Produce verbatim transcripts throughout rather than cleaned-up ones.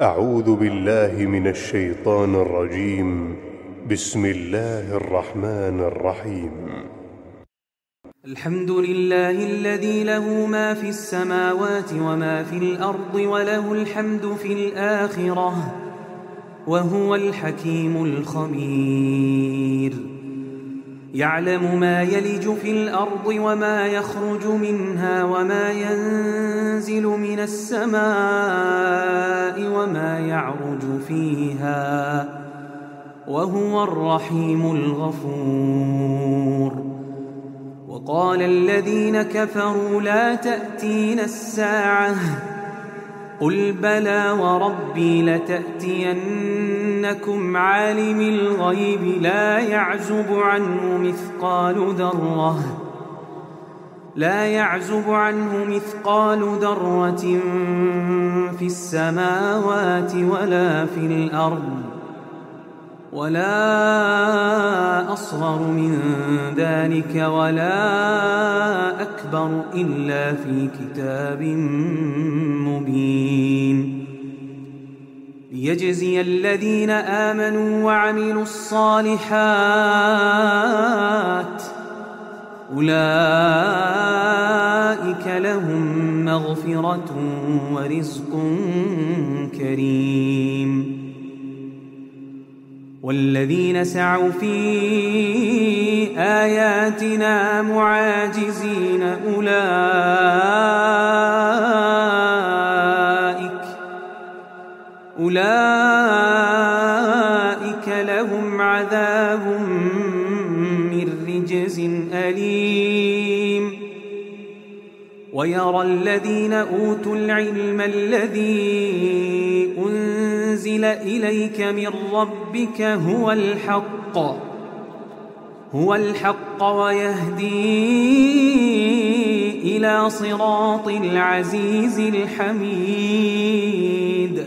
أعوذ بالله من الشيطان الرجيم. بسم الله الرحمن الرحيم. الحمد لله الذي له ما في السماوات وما في الأرض وله الحمد في الآخرة وهو الحكيم الخبير. يعلم ما يلج في الأرض وما يخرج منها وما ينزل من السماء وما يعرج فيها وهو الرحيم الغفور. وقال الذين كفروا لا تأتينا الساعة قل بلى وربي لتأتينكم عالم الغيب لا يعزب عنه مثقال ذرة لا يعزب عنه مثقال ذرة في السماوات ولا في الأرض ولا أصغر من ذلك ولا أكبر إلا في كتاب مبين. ليجزي الذين آمنوا وعملوا الصالحات أولئك لهم مغفرة ورزق كريم. والذين سعوا في آياتنا معاجزين أولئك أولئك لهم عذاب من رجز أليم. ويرى الذين أوتوا العلم الذي أنزل إليك من ربك هو الحق هو الحق ويهدي إلى صراط العزيز الحميد.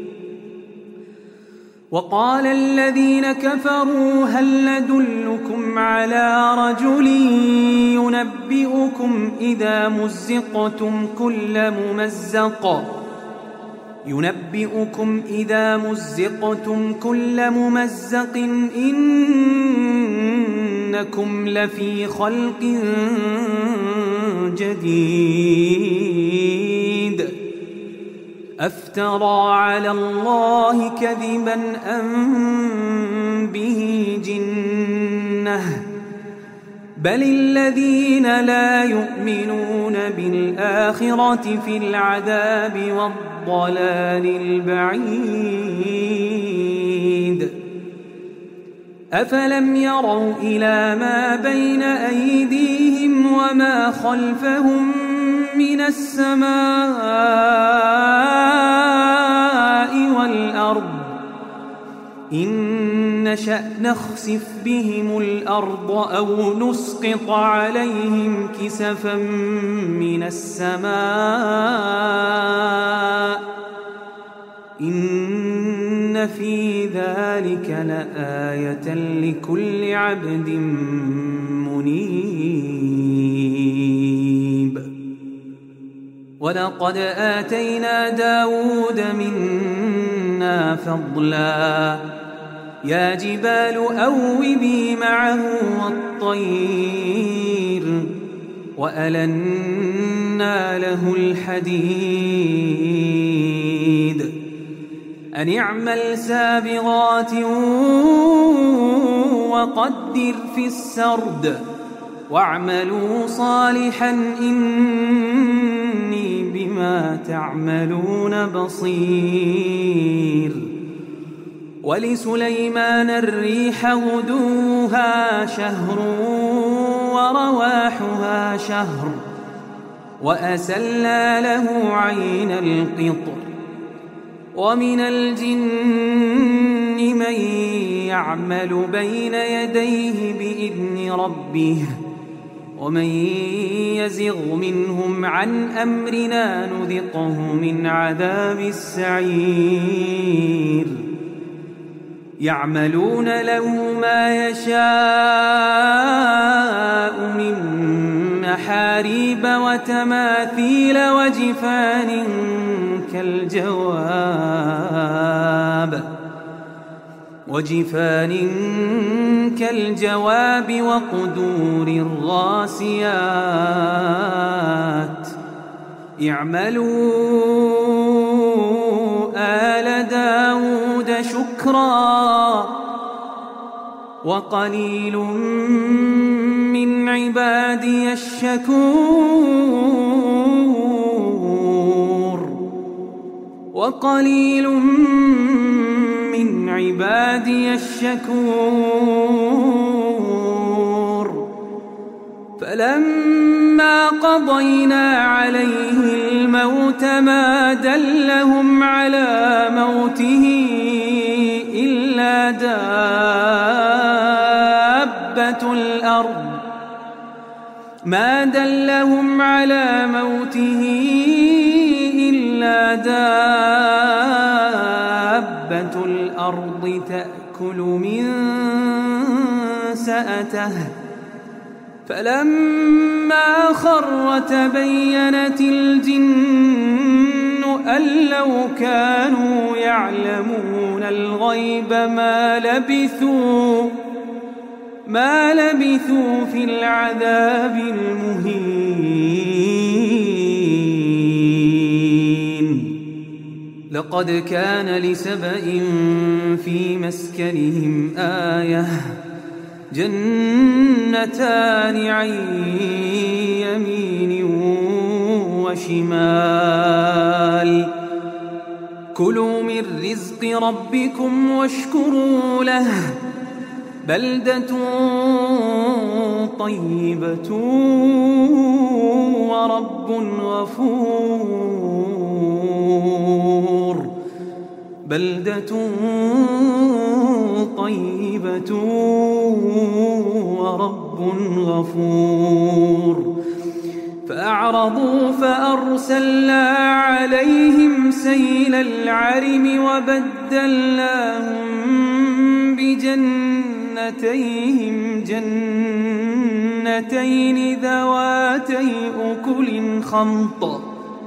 وقال الذين كفروا هل ندلكم على رجل ينبئكم إذا مزقتم كل ممزق ينبئكم إذا مزقتم كل ممزق إنكم لفي خلق جديد أفترى على الله كذبا أم به جنة بل الذين لا يؤمنون بالآخرة في العذاب والضلال البعيد. أفلم يروا إلى ما بين أيديهم وما خلفهم من السماء والأرض إن نشأ نخسف بهم الأرض أو نسقط عليهم كسفا من السماء إن في ذلك لآية لكل عبد منيب. ولقد آتينا داود منا فضلا يا جبال أوبي معه والطير وألنا له الحديد أن اعمل سابغات وقدر في السرد واعملوا صالحا إني بما تعملون بصير. ولسليمان الريح غدوها شهر ورواحها شهر وأسلنا له عين القطر. ومن الجن من يعمل بين يديه بإذن ربه ومن يزغ منهم عن أمرنا نذقه من عذاب السعير. يعملون له ما يشاء من محاريب وتماثيل وجفان كالجواب وجفان كالجواب وقدور الراسيات اعملوا آل داود شكرا وقليل من عبادي الشكور وقليل من عبادي الشكور فلما قضينا عليه الموت ما دلهم على موته إلا دابة الأرض ما دلهم على موته إلا دابة الأرض تأكل من سأته فلما خر تبينت الجن أن لو كانوا يعلمون الغيب ما لبثوا ما لبثوا في العذاب المهين لقد كان لسبإ في مسكنهم آية جنتان عن يمين وشمال كلوا من رزق ربكم واشكروا له بلدة طيبة ورب غفور بلدة طيبة ورب غفور فأعرضوا فأرسلنا عليهم سيل العرم وبدلناهم بجنتيهم جنتين ذواتي أكل خمط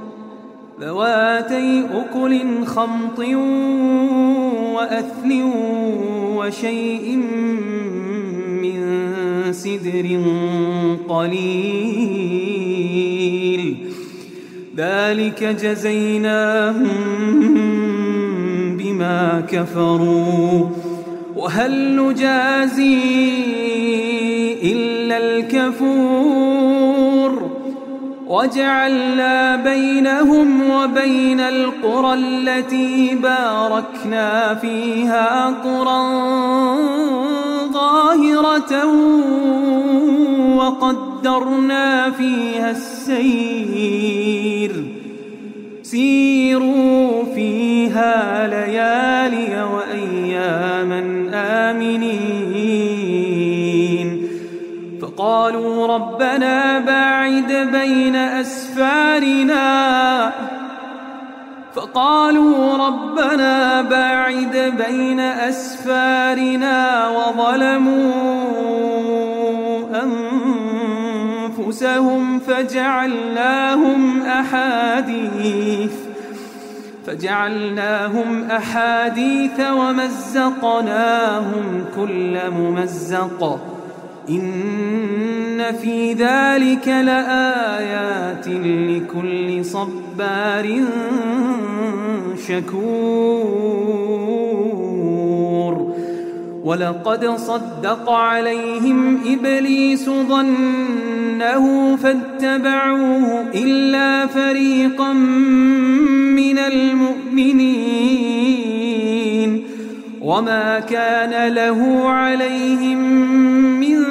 ذواتي أكل خمط وأثل وشيء من سدر قليل ذلك جزيناهم بما كفروا وهل نجازي إلا الكفور وجعلنا بينهم وبين القرى التي باركنا فيها قرى ظاهرة وقدرنا فيها السير سيروا فيها ليالي وأياما آمنين فقالوا ربنا باعد بين أسفارنا فقالوا ربنا باعد بين أسفارنا وظلموا أنفسهم فجعلناهم أحاديث فجعلناهم أحاديث ومزقناهم كل ممزق إن في ذلك لآيات لكل صبار شكور ولقد صدق عليهم إبليس ظنه فاتبعوه إلا فريقا من المؤمنين وما كان له عليهم من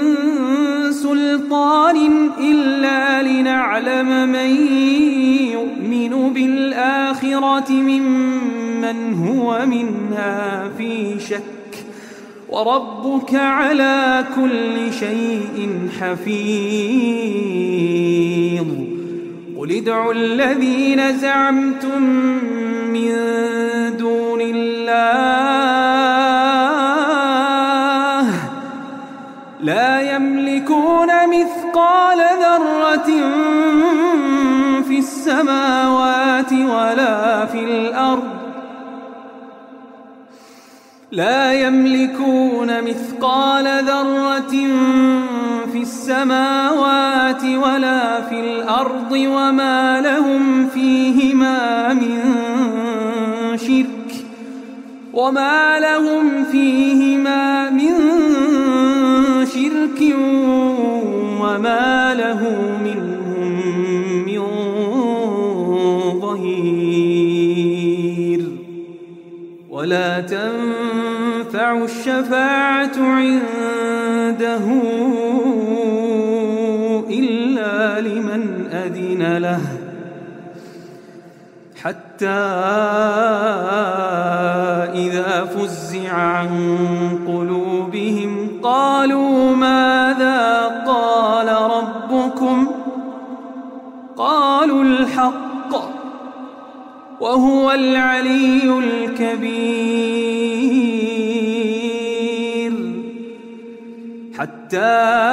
سلطان إلا لنعلم من يؤمن بالآخرة ممن هو منها في شك وربك على كل شيء حفيظ قل ادعوا الذين زعمتم من دون الله لا يملكون مثقال ذرة في السماوات ولا في الأرض لا يملكون مثقال ذرة في السماوات ولا في الأرض وما لهم فيهما من شرك وما لهم فيهما من شرك وما له منهم من ظهير ولا تنفع الشفاعة عنده إلا لمن أذن له حتى إذا فزع عن قلوبهم قالوا ماذا قال ربكم قالوا الحق وهو العلي الكبير حتى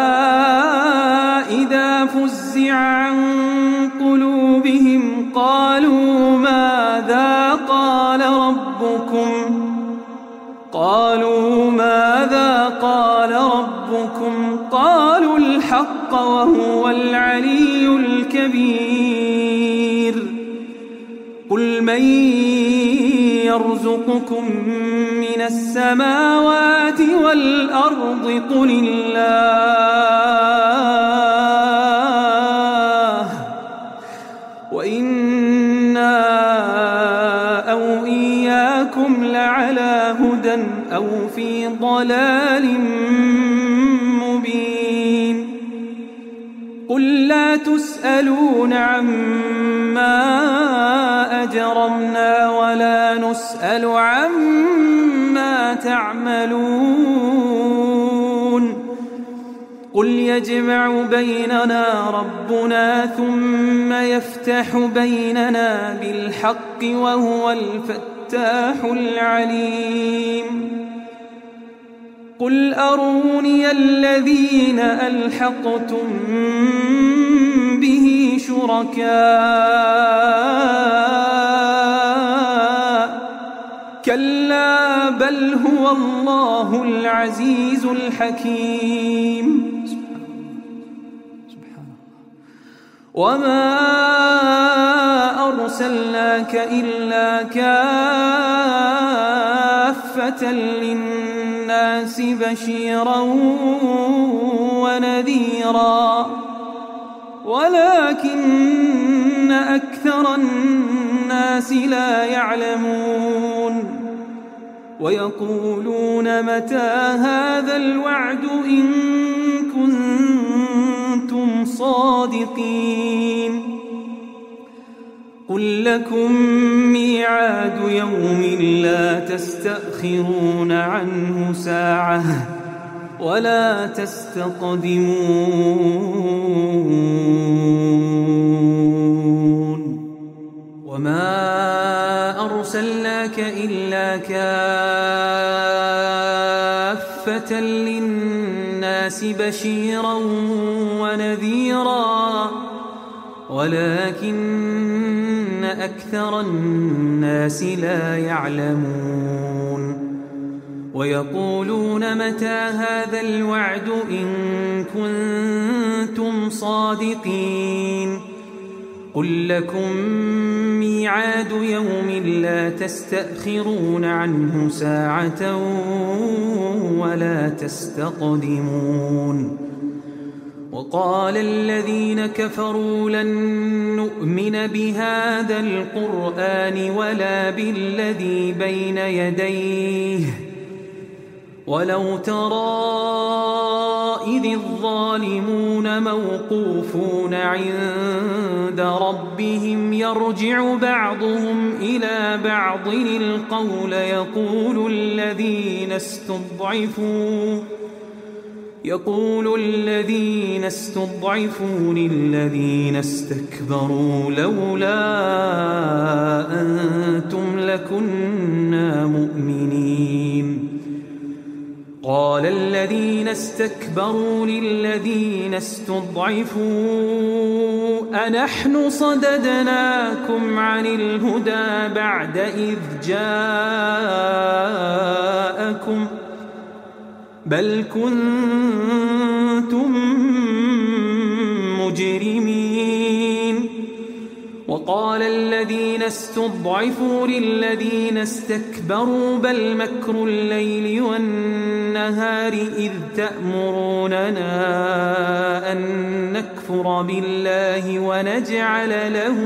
إذا فزع عن قلوبهم قالوا ماذا قال ربكم قالوا ماذا قال ربكم قالوا الحق وهو العلي الكبير قل من يرزقكم من السماوات والأرض قل الله وإنا أو إياكم لعلى هدى أو في ضلال مبين قل لا تسألون عما أجرمنا ولا نسأل عما تعملون قل يجمع بيننا ربنا ثم يفتح بيننا بالحق وهو الفتاح العليم قل أروني الذين ألحقتم به شركاء كلا بل هو الله العزيز الحكيم وما أرسلناك إلا كافة للناس بشيرا ونذيرا ولكن أكثر الناس لا يعلمون ويقولون متى هذا الوعد إن كنتم صادقين قل لكم ميعاد يوم لا تستأخرون عنه ساعة ولا تستقدمون وما أرسلناك إلا كافة للناس بشيرا ونذيرا ولكن أكثر الناس لا يعلمون ويقولون متى هذا الوعد إن كنتم صادقين قل لكم ميعاد يوم لا تستأخرون عنه ساعة ولا تستقدمون وقال الذين كفروا لن نؤمن بهذا القرآن ولا بالذي بين يديه ولو ترى إذ الظالمون موقوفون عند ربهم يرجع بعضهم إلى بعض القول يقول الذين استضعفوا يقول الذين استضعفوا للذين استكبروا لولا أنتم لكنا مؤمنين قال الذين استكبروا للذين استضعفوا أنحن صددناكم عن الهدى بعد إذ جاءكم بل كنتم مجرمين. وقال الذين استضعفوا للذين استكبروا بل مكر الليل والنهار إذ تأمروننا أن نكفر بالله ونجعل له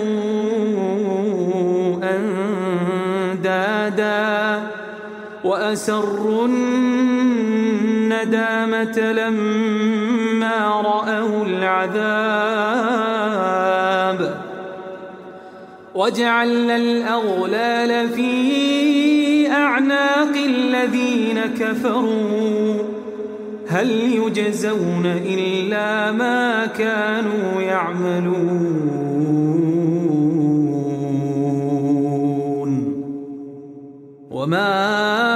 أندادا وأسروا الندامة لما رأوا العذاب وجعلنا الأغلال في أعناق الذين كفروا هل يجزون إلا ما كانوا يعملون. وما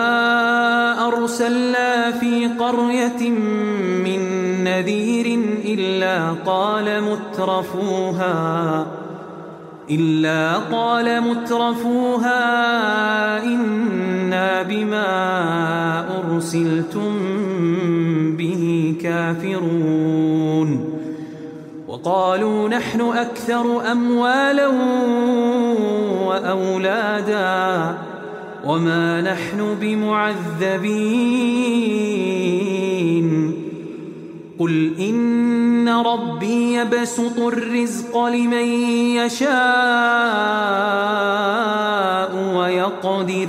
أرسلنا في قرية من نذير إلا قال مترفوها إلا قال مترفوها إنا بما أرسلتم به كافرون. وقالوا نحن أكثر أموالا وأولادا وما نحن بمعذبين. قل إن ربي يبسط الرزق لمن يشاء ويقدر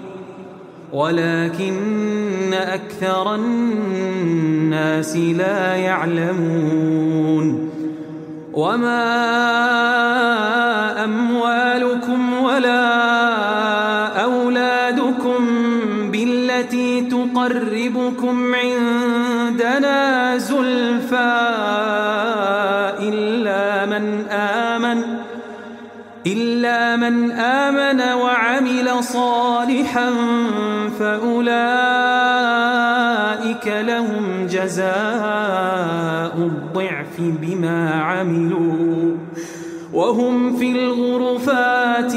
ولكن أكثر الناس لا يعلمون. وما أموالكم ولا أولادكم بالتي تقربكم عندنا زلفى إلا من آمن إلا من آمن وعمل صالحا فأولئك لهم جزاء الضعف بما عملوا وهم في الغرفات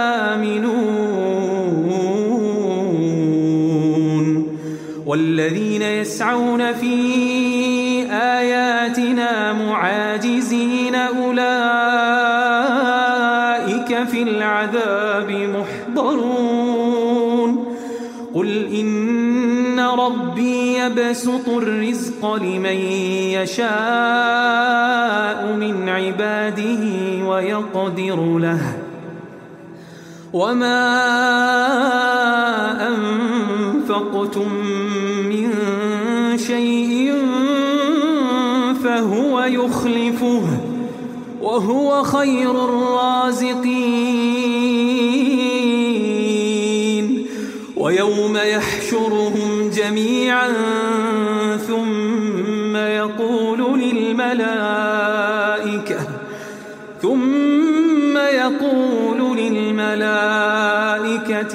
آمنون. والذين يسعون في آياتنا معاجزين أولئك في العذاب محضرون. قل إن ربي يبسط الرزق لمن يشاء من عباده ويقدر له وما أنفقتم من شيء فهو يخلفه وهو خير الرازقين. ويوم يحشرهم جميعا ثم يقول للملائكة ثم يقول للملائكة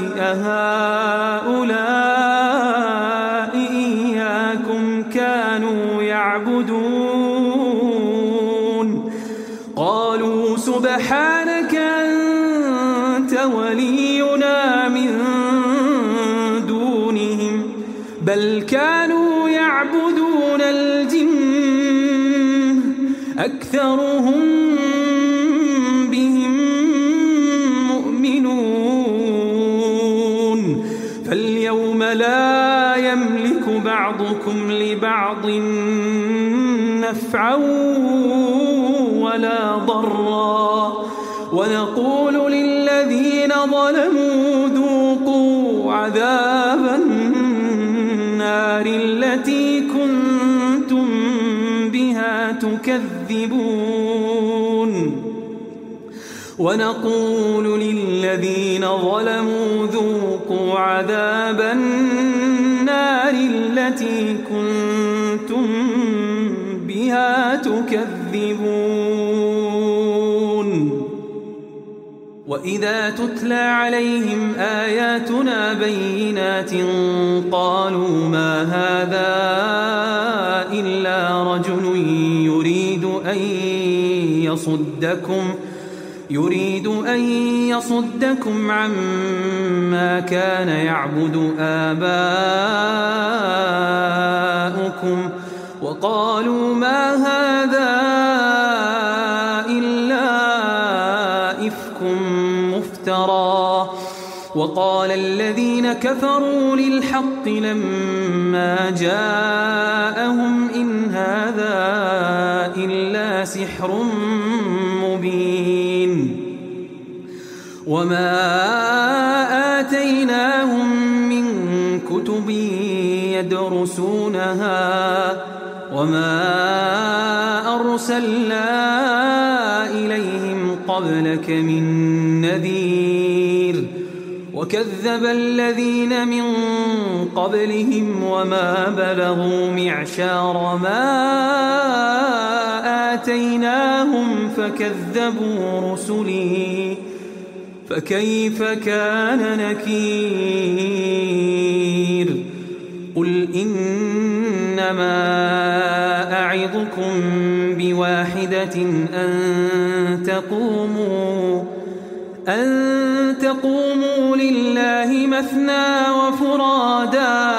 أهؤلاء إياكم كانوا يعبدون قالوا سبحانك أنت ولينا من دونهم بل كانوا يعبدون الجن أكثرهم بهم مؤمنون. فاليوم لا يملك بعضكم لبعض نفعا ولا ضرا ونقول للذين ظلموا ذوقوا عذاب النار التي كنتم بها تكذبون. ونقول للذين ظلموا ذوقوا عذاب النار التي كنتم بها تكذبون. وإذا تتلى عليهم آياتنا بينات قالوا ما هذا إلا رجل يريد أن يصدكم يريد أن يصدكم عما كان يعبد آباؤكم وقالوا ما هذا إلا إفك مفترى. وقال الذين كفروا للحق لما جاءهم إن هذا إلا سحر مبين. وما آتيناهم من كتب يدرسونها وما أرسلنا إليهم قبلك من نذير. وكذب الذين من قبلهم وما بلغوا معشار ما آتيناهم فكذبوا رسلي فكيف كان نكير. قل إنما أعظكم بواحدة أن تقوموا أن تقوموا لله مثنى وفرادا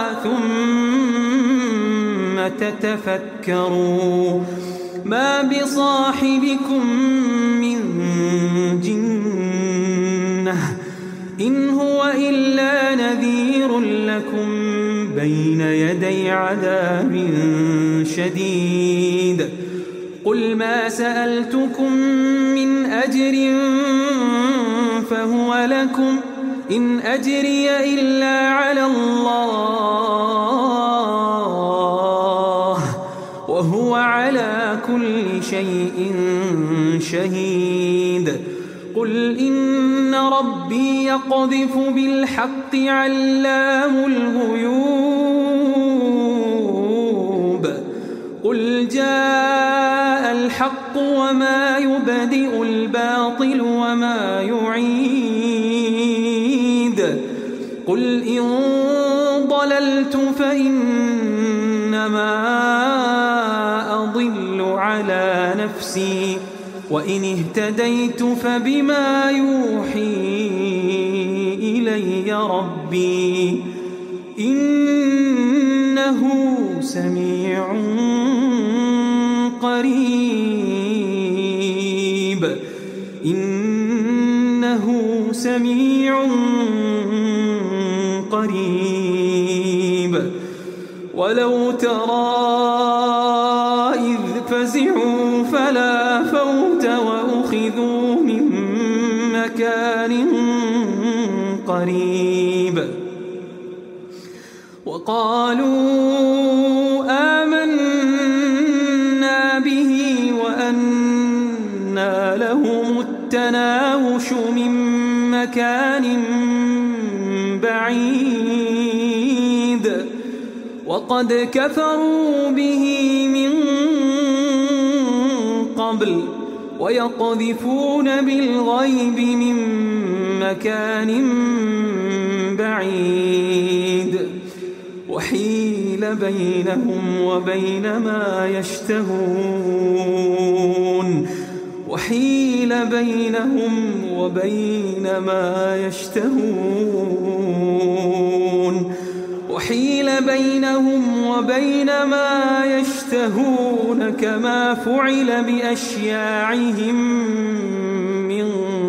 ثم تتفكروا ما بصاحبكم من جنة إن هو إلا نذير لكم بين يدي عذاب شديد. قل ما سألتكم من أجر فهو لكم إن أجري إلا على الله وهو على كل شيء شهيد. قل إن ربي يقذف بالحق علام الغيوب. قل جاء الحق وما يبدئ الباطل وما يعيد. قل إن ضللت فإنما أضل على نفسي وإن اهتديت فبما يوحي إلي ربي إنه سميع قريب. إنه سميع قريب. ولو ترى إذ فزعوا فلا فوت وأخذوا من مكان قريب وقالوا آمنا به وأنى لهم التناوش من مكان بعيد وقد كفروا به من قبل ويقذفون بالغيب من مكان بعيد وحيل بينهم وبين ما يشتهون وحيل بينهم وبين ما يشتهون وحيل بينهم وبين ما يشتهون كما فعل بأشياعهم من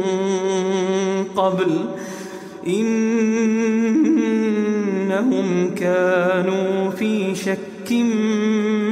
قبل إنهم كانوا في شك